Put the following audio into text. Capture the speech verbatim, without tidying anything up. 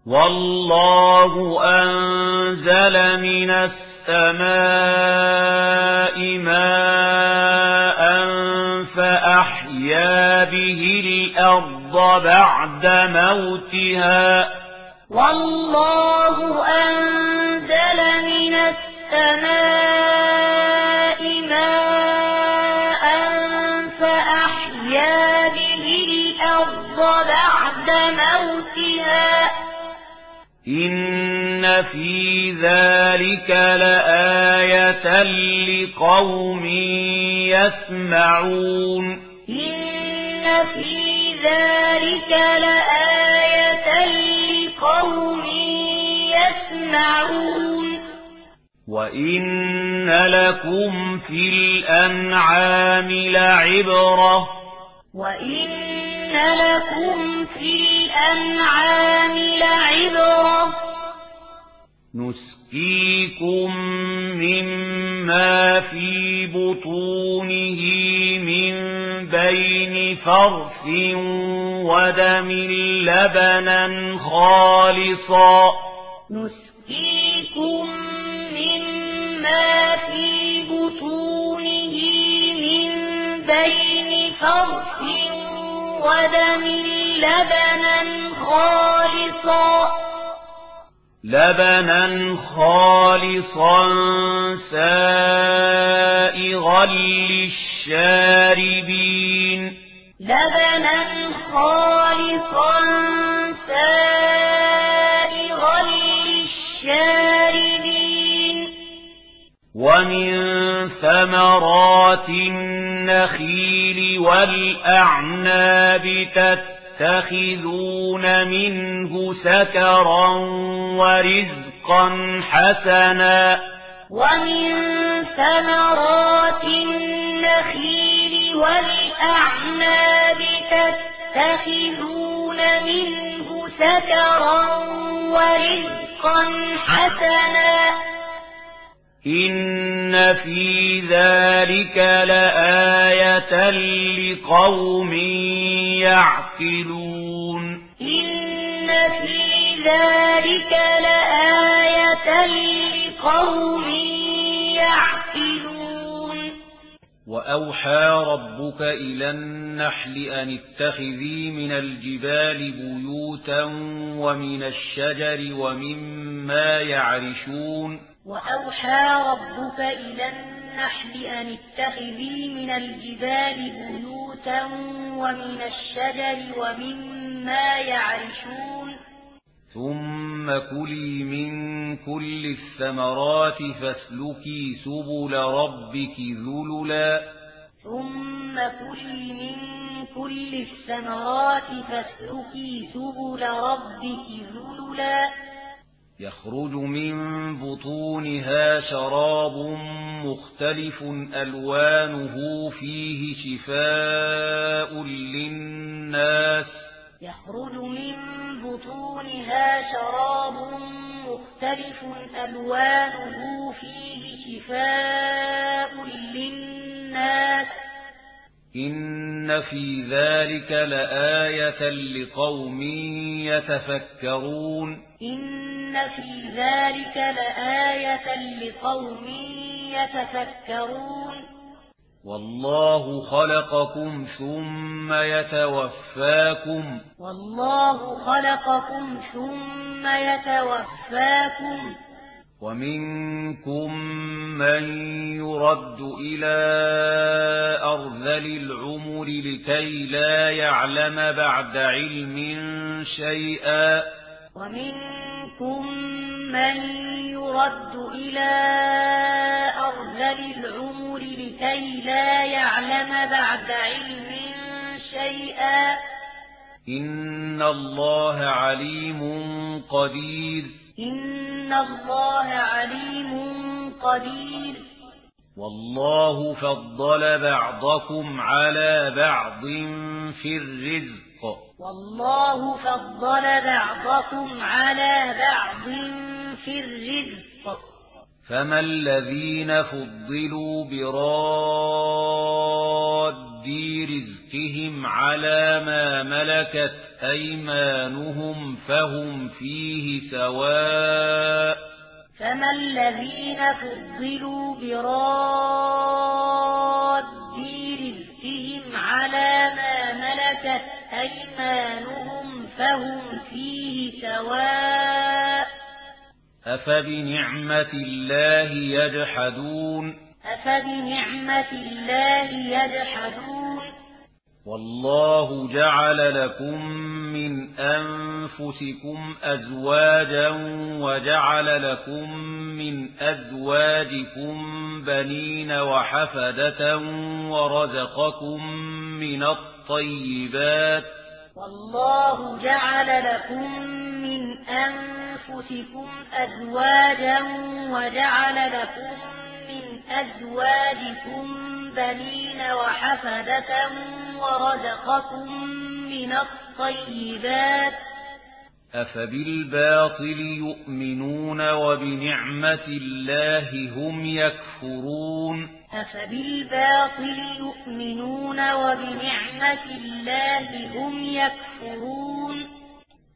والله أنزل من السماء ماء فأحيا به الأرض بعد موتها والله أنزل من السماء ماء فأحيا به الأرض بعد موتها إن في ذلك لآية لقوم يسمعون إن في ذلك لآية لقوم يسمعون وإن لكم في الأنعام لعبرة وإن لكم في الأنعام لعبرة نسقيكم مما في بطونه من بين فرث ودم لبنا خالصا نسقيكم مما في بطونه من بين فرث ودم لبنا خالصا لبنا خالصا سائغا للشاربين لبنا خالصا سائغا للشاربين ومن ثمرات النخيل والأعناب تتخذون منه سكرا ورزقا حسنا ومن ثمرات النخيل والأعناب تتخذون منه سكرا ورزقا حسنا إن في ذلك لآية لقوم يعقلون إن في ذلك لآية لقوم يعقلون وأوحى ربك إلى النحل أن اتخذي من الجبال بيوتا ومن الشجر ومما يعرشون وأوحى ربك إلى النحل أن اتخذي من الجبال بيوتا ومن الشجر ومما يعرشون ثم كلي من كل الثمرات فاسلكي سبل ربك ذللا ثم كلي من كل الثمرات فاسلكي سبل ربك ذللا يخرج من بطونها شراب مختلف ألوانه فيه شفاء للناس يخرج من بطونها شراب مختلف ألوانه فيه شفاء للناس إن في ذلك لآية لقوم يتفكرون إن في ذلك لآية لقوم يتفكرون والله خلقكم ثم يتوفاكم والله خلقكم ثم يتوفاكم ومنكم من يرد إلى أرذل العمر لكي لا يعلم بعد علم شيئا ومنكم من يرد إلى أرذل العمر لكي لا يعلم بعد علم شيئا إن الله عليم قدير إن الله عليم قدير والله فضل بعضكم على بعض في الرزق والله فضل بعضكم على بعض في الرزق فما الذين فضلوا براد رزقهم على ما ملكت أيمانهم فهم فيه سواء فما الذين فضلوا براد رزقهم على ما ملكت أيمانهم فهم فيه سواء أفبنعمة الله يجحدون أفبنعمة الله يجحدون والله جعل لكم من أنفسكم أزواجا وجعل لكم من أزواجكم بنين وحفدة ورزقكم من الطيبات والله جعل لكم من أنفسكم أزواجا وجعل لكم من أزواجكم بنين وحفدة ورزقكم من الطيبات أفبالباطل يؤمنون وبنعمة الله هم يكفرون أفبالباطل يؤمنون وبنعمة الله هم يكفرون